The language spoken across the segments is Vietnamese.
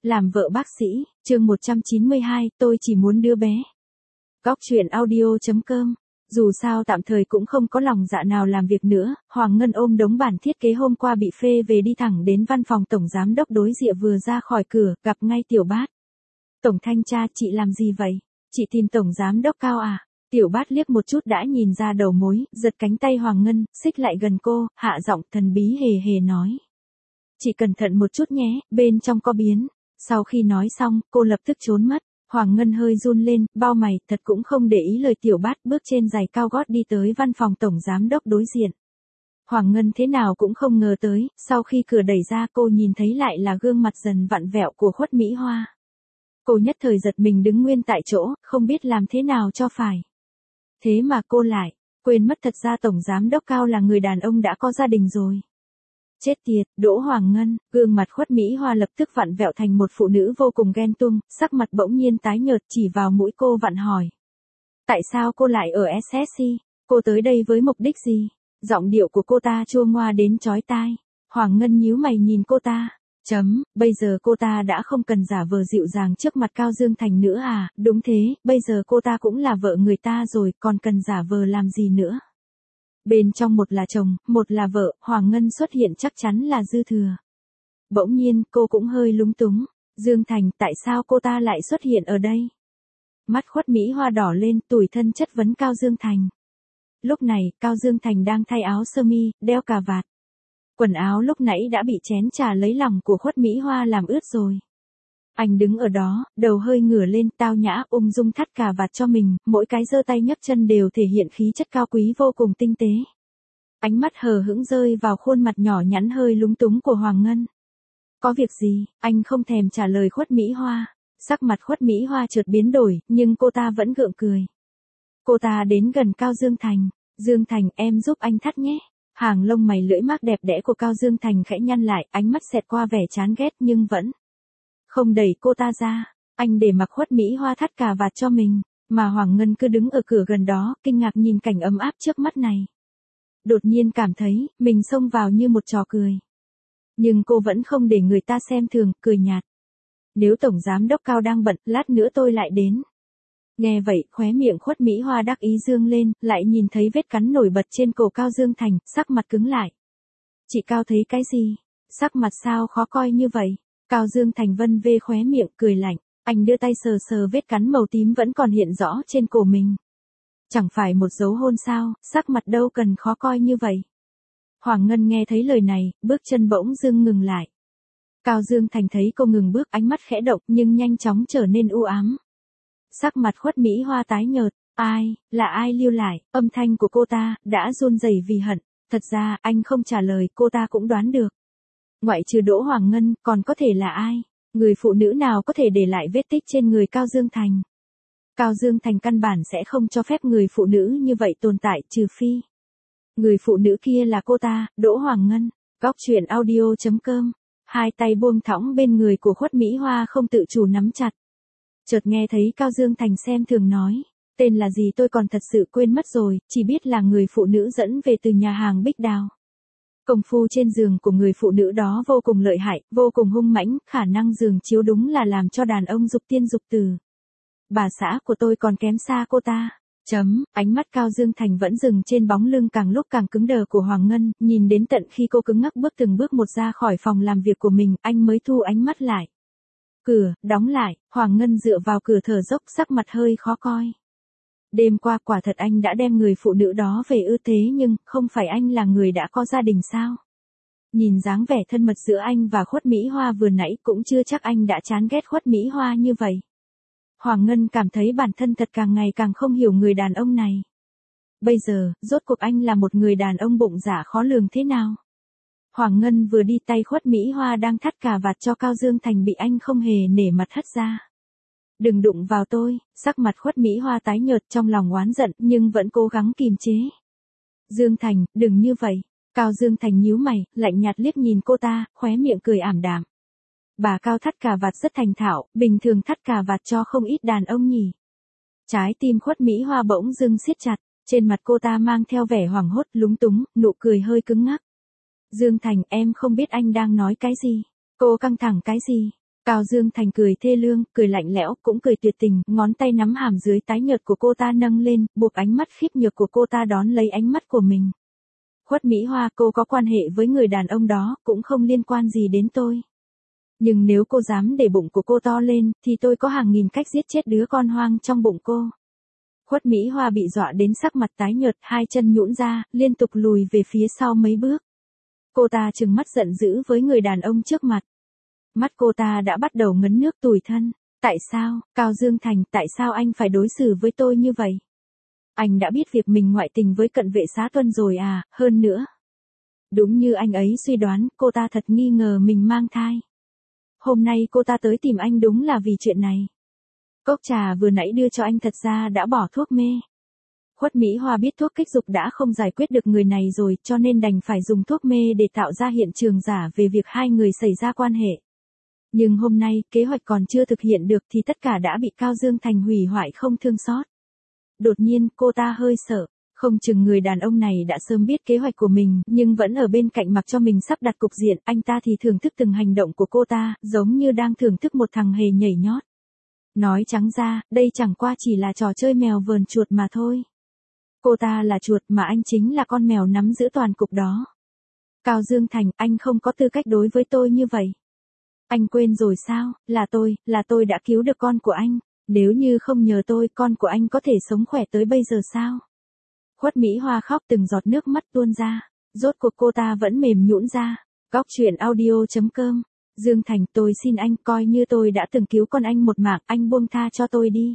Làm vợ bác sĩ, chương 192, tôi chỉ muốn đứa bé. Góc truyện audio.com. Dù sao tạm thời cũng không có lòng dạ nào làm việc nữa, Hoàng Ngân ôm đống bản thiết kế hôm qua bị phê về đi thẳng đến văn phòng tổng giám đốc đối diện, vừa ra khỏi cửa, gặp ngay Tiểu Bát. Tổng thanh tra, chị làm gì vậy? Chị tìm tổng giám đốc Cao à? Tiểu Bát liếc một chút đã nhìn ra đầu mối, giật cánh tay Hoàng Ngân, xích lại gần cô, hạ giọng thần bí hề hề nói. Chị cẩn thận một chút nhé, bên trong có biến. Sau khi nói xong, cô lập tức trốn mất. Hoàng Ngân hơi run lên, bao mày, thật cũng không để ý lời Tiểu Bát, bước trên giày cao gót đi tới văn phòng tổng giám đốc đối diện. Hoàng Ngân thế nào cũng không ngờ tới, sau khi cửa đẩy ra cô nhìn thấy lại là gương mặt dần vặn vẹo của Khuất Mỹ Hoa. Cô nhất thời giật mình đứng nguyên tại chỗ, không biết làm thế nào cho phải. Thế mà cô lại quên mất thật ra tổng giám đốc Cao là người đàn ông đã có gia đình rồi. Chết tiệt, Đỗ Hoàng Ngân, gương mặt Khuất Mỹ Hoa lập tức vặn vẹo thành một phụ nữ vô cùng ghen tuông, sắc mặt bỗng nhiên tái nhợt, chỉ vào mũi cô vặn hỏi. Tại sao cô lại ở SSC? Cô tới đây với mục đích gì? Giọng điệu của cô ta chua ngoa đến chói tai. Hoàng Ngân nhíu mày nhìn cô ta. Bây giờ cô ta đã không cần giả vờ dịu dàng trước mặt Cao Dương Thành nữa à? Đúng thế, bây giờ cô ta cũng là vợ người ta rồi, còn cần giả vờ làm gì nữa? Bên trong một là chồng, một là vợ, Hoàng Ngân xuất hiện chắc chắn là dư thừa. Bỗng nhiên, cô cũng hơi lúng túng. Dương Thành, tại sao cô ta lại xuất hiện ở đây? Mắt Khuất Mỹ Hoa đỏ lên, tủi thân chất vấn Cao Dương Thành. Lúc này, Cao Dương Thành đang thay áo sơ mi, đeo cà vạt. Quần áo lúc nãy đã bị chén trà lấy lòng của Khuất Mỹ Hoa làm ướt rồi. Anh đứng ở đó, đầu hơi ngửa lên, tao nhã, ung dung thắt cà vạt cho mình, mỗi cái giơ tay nhấc chân đều thể hiện khí chất cao quý vô cùng tinh tế. Ánh mắt hờ hững rơi vào khuôn mặt nhỏ nhắn hơi lúng túng của Hoàng Ngân. Có việc gì? Anh không thèm trả lời Khuất Mỹ Hoa. Sắc mặt Khuất Mỹ Hoa chợt biến đổi, nhưng cô ta vẫn gượng cười. Cô ta đến gần Cao Dương Thành. Dương Thành, em giúp anh thắt nhé. Hàng lông mày lưỡi mác đẹp đẽ của Cao Dương Thành khẽ nhăn lại, ánh mắt xẹt qua vẻ chán ghét nhưng vẫn không đẩy cô ta ra. Anh để mặc Khuất Mỹ Hoa thắt cà vạt cho mình, mà Hoàng Ngân cứ đứng ở cửa gần đó, kinh ngạc nhìn cảnh ấm áp trước mắt này. Đột nhiên cảm thấy, mình xông vào như một trò cười. Nhưng cô vẫn không để người ta xem thường, cười nhạt. Nếu tổng giám đốc Cao đang bận, lát nữa tôi lại đến. Nghe vậy, khóe miệng Khuất Mỹ Hoa đắc ý dương lên, lại nhìn thấy vết cắn nổi bật trên cổ Cao Dương Thành, sắc mặt cứng lại. Chị Cao thấy cái gì? Sắc mặt sao khó coi như vậy? Cao Dương Thành vân vê khóe miệng, cười lạnh. Anh đưa tay sờ sờ vết cắn màu tím vẫn còn hiện rõ trên cổ mình. Chẳng phải một dấu hôn sao, sắc mặt đâu cần khó coi như vậy. Hoàng Ngân nghe thấy lời này, bước chân bỗng dưng ngừng lại. Cao Dương Thành thấy cô ngừng bước, ánh mắt khẽ động nhưng nhanh chóng trở nên u ám. Sắc mặt Khuất Mỹ Hoa tái nhợt. Là ai lưu lại? Âm thanh của cô ta đã run rẩy vì hận. Thật ra, anh không trả lời, cô ta cũng đoán được. Ngoại trừ Đỗ Hoàng Ngân, còn có thể là ai? Người phụ nữ nào có thể để lại vết tích trên người Cao Dương Thành? Cao Dương Thành căn bản sẽ không cho phép người phụ nữ như vậy tồn tại, trừ phi người phụ nữ kia là cô ta, Đỗ Hoàng Ngân. Góc truyện audio.com. Hai tay buông thõng bên người của Khuất Mỹ Hoa không tự chủ nắm chặt. Chợt nghe thấy Cao Dương Thành xem thường nói. Tên là gì tôi còn thật sự quên mất rồi, chỉ biết là người phụ nữ dẫn về từ nhà hàng Bích Đào. Công phu trên giường của người phụ nữ đó vô cùng lợi hại, vô cùng hung mãnh, khả năng giường chiếu đúng là làm cho đàn ông dục tiên dục tử. Bà xã của tôi còn kém xa cô ta. Ánh mắt Cao Dương Thành vẫn dừng trên bóng lưng càng lúc càng cứng đờ của Hoàng Ngân, nhìn đến tận khi cô cứng ngắc bước từng bước một ra khỏi phòng làm việc của mình, anh mới thu ánh mắt lại. Cửa, đóng lại, Hoàng Ngân dựa vào cửa thở dốc, sắc mặt hơi khó coi. Đêm qua quả thật anh đã đem người phụ nữ đó về ư, thế nhưng, không phải anh là người đã có gia đình sao? Nhìn dáng vẻ thân mật giữa anh và Khuất Mỹ Hoa vừa nãy cũng chưa chắc anh đã chán ghét Khuất Mỹ Hoa như vậy. Hoàng Ngân cảm thấy bản thân thật càng ngày càng không hiểu người đàn ông này. Bây giờ, rốt cuộc anh là một người đàn ông bụng dạ khó lường thế nào? Hoàng Ngân vừa đi, tay Khuất Mỹ Hoa đang thắt cà vạt cho Cao Dương Thành bị anh không hề nể mặt hất ra. Đừng đụng vào tôi, sắc mặt Khuất Mỹ Hoa tái nhợt, trong lòng oán giận nhưng vẫn cố gắng kìm chế. Dương Thành, đừng như vậy. Cao Dương Thành nhíu mày, lạnh nhạt liếc nhìn cô ta, khóe miệng cười ảm đạm. Bà Cao thắt cà vạt rất thành thạo, bình thường thắt cà vạt cho không ít đàn ông nhỉ. Trái tim Khuất Mỹ Hoa bỗng dưng siết chặt, trên mặt cô ta mang theo vẻ hoảng hốt, lúng túng, nụ cười hơi cứng ngắc. Dương Thành, em không biết anh đang nói cái gì. Cô căng thẳng cái gì? Cao Dương Thành cười thê lương, cười lạnh lẽo, cũng cười tuyệt tình, ngón tay nắm hàm dưới tái nhợt của cô ta nâng lên, buộc ánh mắt khiếp nhược của cô ta đón lấy ánh mắt của mình. Khuất Mỹ Hoa, cô có quan hệ với người đàn ông đó, cũng không liên quan gì đến tôi. Nhưng nếu cô dám để bụng của cô to lên, thì tôi có hàng nghìn cách giết chết đứa con hoang trong bụng cô. Khuất Mỹ Hoa bị dọa đến sắc mặt tái nhợt, hai chân nhũn ra, liên tục lùi về phía sau mấy bước. Cô ta trừng mắt giận dữ với người đàn ông trước mặt. Mắt cô ta đã bắt đầu ngấn nước tủi thân. Tại sao, Cao Dương Thành, tại sao anh phải đối xử với tôi như vậy? Anh đã biết việc mình ngoại tình với cận vệ Xá Tuân rồi à, hơn nữa. Đúng như anh ấy suy đoán, cô ta thật nghi ngờ mình mang thai. Hôm nay cô ta tới tìm anh đúng là vì chuyện này. Cốc trà vừa nãy đưa cho anh thật ra đã bỏ thuốc mê. Khuất Mỹ Hoa biết thuốc kích dục đã không giải quyết được người này rồi, cho nên đành phải dùng thuốc mê để tạo ra hiện trường giả về việc hai người xảy ra quan hệ. Nhưng hôm nay, kế hoạch còn chưa thực hiện được thì tất cả đã bị Cao Dương Thành hủy hoại không thương xót. Đột nhiên, cô ta hơi sợ. Không chừng người đàn ông này đã sớm biết kế hoạch của mình, nhưng vẫn ở bên cạnh mặc cho mình sắp đặt cục diện, anh ta thì thưởng thức từng hành động của cô ta, giống như đang thưởng thức một thằng hề nhảy nhót. Nói trắng ra, đây chẳng qua chỉ là trò chơi mèo vờn chuột mà thôi. Cô ta là chuột mà anh chính là con mèo nắm giữ toàn cục đó. Cao Dương Thành, anh không có tư cách đối với tôi như vậy. Anh quên rồi sao, là tôi đã cứu được con của anh. Nếu như không nhờ tôi, con của anh có thể sống khỏe tới bây giờ sao? Khuất Mỹ Hoa khóc từng giọt nước mắt tuôn ra. Rốt cuộc cô ta vẫn mềm nhũn ra. Góc truyện audio.com. Dương Thành, tôi xin anh, coi như tôi đã từng cứu con anh một mạng, anh buông tha cho tôi đi.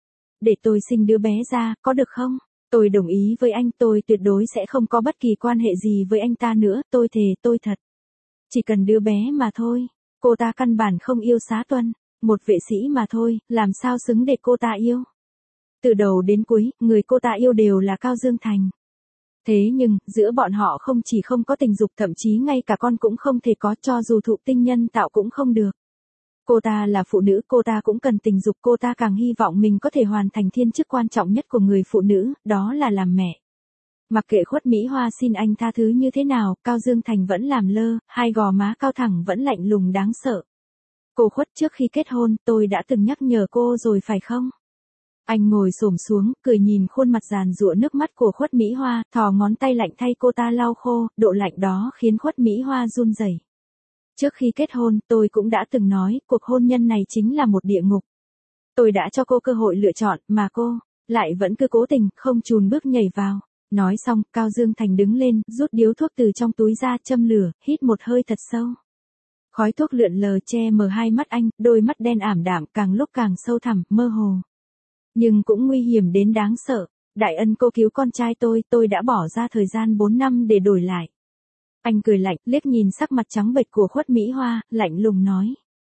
Để tôi sinh đứa bé ra, có được không? Tôi đồng ý với anh, tôi tuyệt đối sẽ không có bất kỳ quan hệ gì với anh ta nữa, tôi thề, tôi thật. Chỉ cần đứa bé mà thôi. Cô ta căn bản không yêu Xá Tuân, một vệ sĩ mà thôi, làm sao xứng để cô ta yêu. Từ đầu đến cuối, người cô ta yêu đều là Cao Dương Thành. Thế nhưng, giữa bọn họ không chỉ không có tình dục, thậm chí ngay cả con cũng không thể có, cho dù thụ tinh nhân tạo cũng không được. Cô ta là phụ nữ, cô ta cũng cần tình dục, cô ta càng hy vọng mình có thể hoàn thành thiên chức quan trọng nhất của người phụ nữ, đó là làm mẹ. Mặc kệ Khuất Mỹ Hoa xin anh tha thứ như thế nào, Cao Dương Thành vẫn làm lơ, hai gò má cao thẳng vẫn lạnh lùng đáng sợ. Cô Khuất, trước khi kết hôn, tôi đã từng nhắc nhở cô rồi phải không? Anh ngồi xổm xuống, cười nhìn khuôn mặt giàn giụa nước mắt của Khuất Mỹ Hoa, thò ngón tay lạnh thay cô ta lau khô, độ lạnh đó khiến Khuất Mỹ Hoa run rẩy. Trước khi kết hôn, tôi cũng đã từng nói, cuộc hôn nhân này chính là một địa ngục. Tôi đã cho cô cơ hội lựa chọn, mà cô lại vẫn cứ cố tình, không chùn bước nhảy vào. Nói xong, Cao Dương Thành đứng lên, rút điếu thuốc từ trong túi ra, châm lửa, hít một hơi thật sâu. Khói thuốc lượn lờ che mờ hai mắt anh, đôi mắt đen ảm đạm càng lúc càng sâu thẳm, mơ hồ. Nhưng cũng nguy hiểm đến đáng sợ. Đại ân cô cứu con trai tôi đã bỏ ra thời gian 4 năm để đổi lại. Anh cười lạnh, liếc nhìn sắc mặt trắng bệch của Khuất Mỹ Hoa, lạnh lùng nói.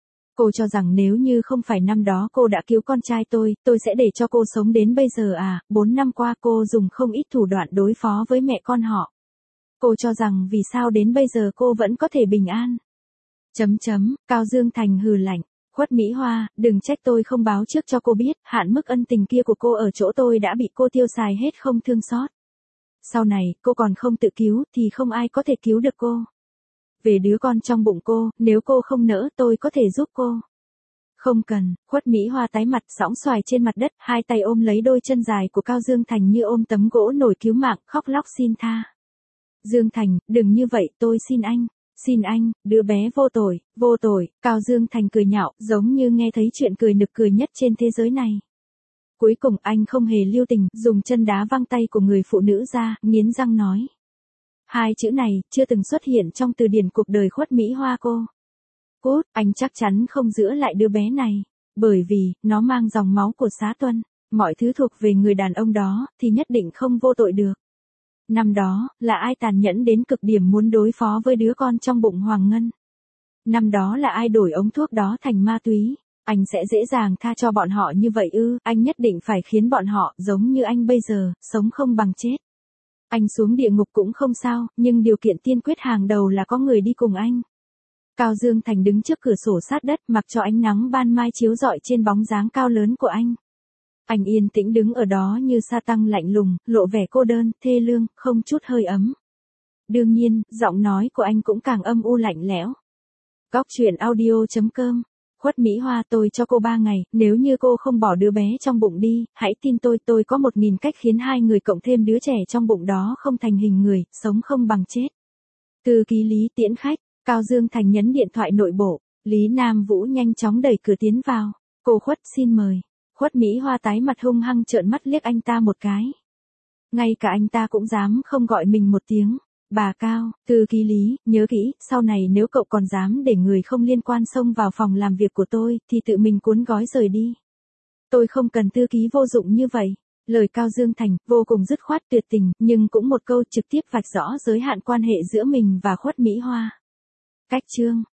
Cô cho rằng nếu như không phải năm đó cô đã cứu con trai tôi sẽ để cho cô sống đến bây giờ à? 4 năm qua cô dùng không ít thủ đoạn đối phó với mẹ con họ. Cô cho rằng vì sao đến bây giờ cô vẫn có thể bình an? Cao Dương Thành hừ lạnh. Khuất Mỹ Hoa, đừng trách tôi không báo trước cho cô biết, hạn mức ân tình kia của cô ở chỗ tôi đã bị cô tiêu xài hết không thương xót. Sau này, cô còn không tự cứu, thì không ai có thể cứu được cô. Về đứa con trong bụng cô, nếu cô không nỡ, tôi có thể giúp cô. Không cần, Khuất Mỹ Hoa tái mặt, sõng xoài trên mặt đất, hai tay ôm lấy đôi chân dài của Cao Dương Thành như ôm tấm gỗ nổi cứu mạng, khóc lóc xin tha. Dương Thành, đừng như vậy, tôi xin anh. Xin anh, đứa bé vô tội, Cao Dương Thành cười nhạo, giống như nghe thấy chuyện cười nực cười nhất trên thế giới này. Cuối cùng anh không hề lưu tình, dùng chân đá văng tay của người phụ nữ ra, nghiến răng nói. Hai chữ này, chưa từng xuất hiện trong từ điển cuộc đời Khuất Mỹ Hoa cô. Cút, anh chắc chắn không giữ lại đứa bé này, bởi vì, nó mang dòng máu của Xá Tuân, mọi thứ thuộc về người đàn ông đó, thì nhất định không vô tội được. Năm đó, là ai tàn nhẫn đến cực điểm muốn đối phó với đứa con trong bụng Hoàng Ngân? Năm đó là ai đổi ống thuốc đó thành ma túy? Anh sẽ dễ dàng tha cho bọn họ như vậy ư? Anh nhất định phải khiến bọn họ, giống như anh bây giờ, sống không bằng chết. Anh xuống địa ngục cũng không sao, nhưng điều kiện tiên quyết hàng đầu là có người đi cùng anh. Cao Dương Thành đứng trước cửa sổ sát đất, mặc cho ánh nắng ban mai chiếu rọi trên bóng dáng cao lớn của anh. Anh yên tĩnh đứng ở đó như sa tăng lạnh lùng, lộ vẻ cô đơn, thê lương, không chút hơi ấm. Đương nhiên, giọng nói của anh cũng càng âm u lạnh lẽo. Góc truyện audio.com Khuất Mỹ Hoa, tôi cho cô 3 ngày, nếu như cô không bỏ đứa bé trong bụng đi, hãy tin tôi có 1000 cách khiến hai người cộng thêm đứa trẻ trong bụng đó không thành hình người, sống không bằng chết. Thư ký Lý tiễn khách, Cao Dương Thành nhấn điện thoại nội bộ, Lý Nam Vũ nhanh chóng đẩy cửa tiến vào. Cô Khuất xin mời. Khuất Mỹ Hoa tái mặt hung hăng trợn mắt liếc anh ta một cái. Ngay cả anh ta cũng dám không gọi mình một tiếng. Bà Cao, thư ký Lý, nhớ kỹ, sau này nếu cậu còn dám để người không liên quan xông vào phòng làm việc của tôi, thì tự mình cuốn gói rời đi. Tôi không cần thư ký vô dụng như vậy. Lời Cao Dương Thành, vô cùng dứt khoát tuyệt tình, nhưng cũng một câu trực tiếp vạch rõ giới hạn quan hệ giữa mình và Khuất Mỹ Hoa. Cách chương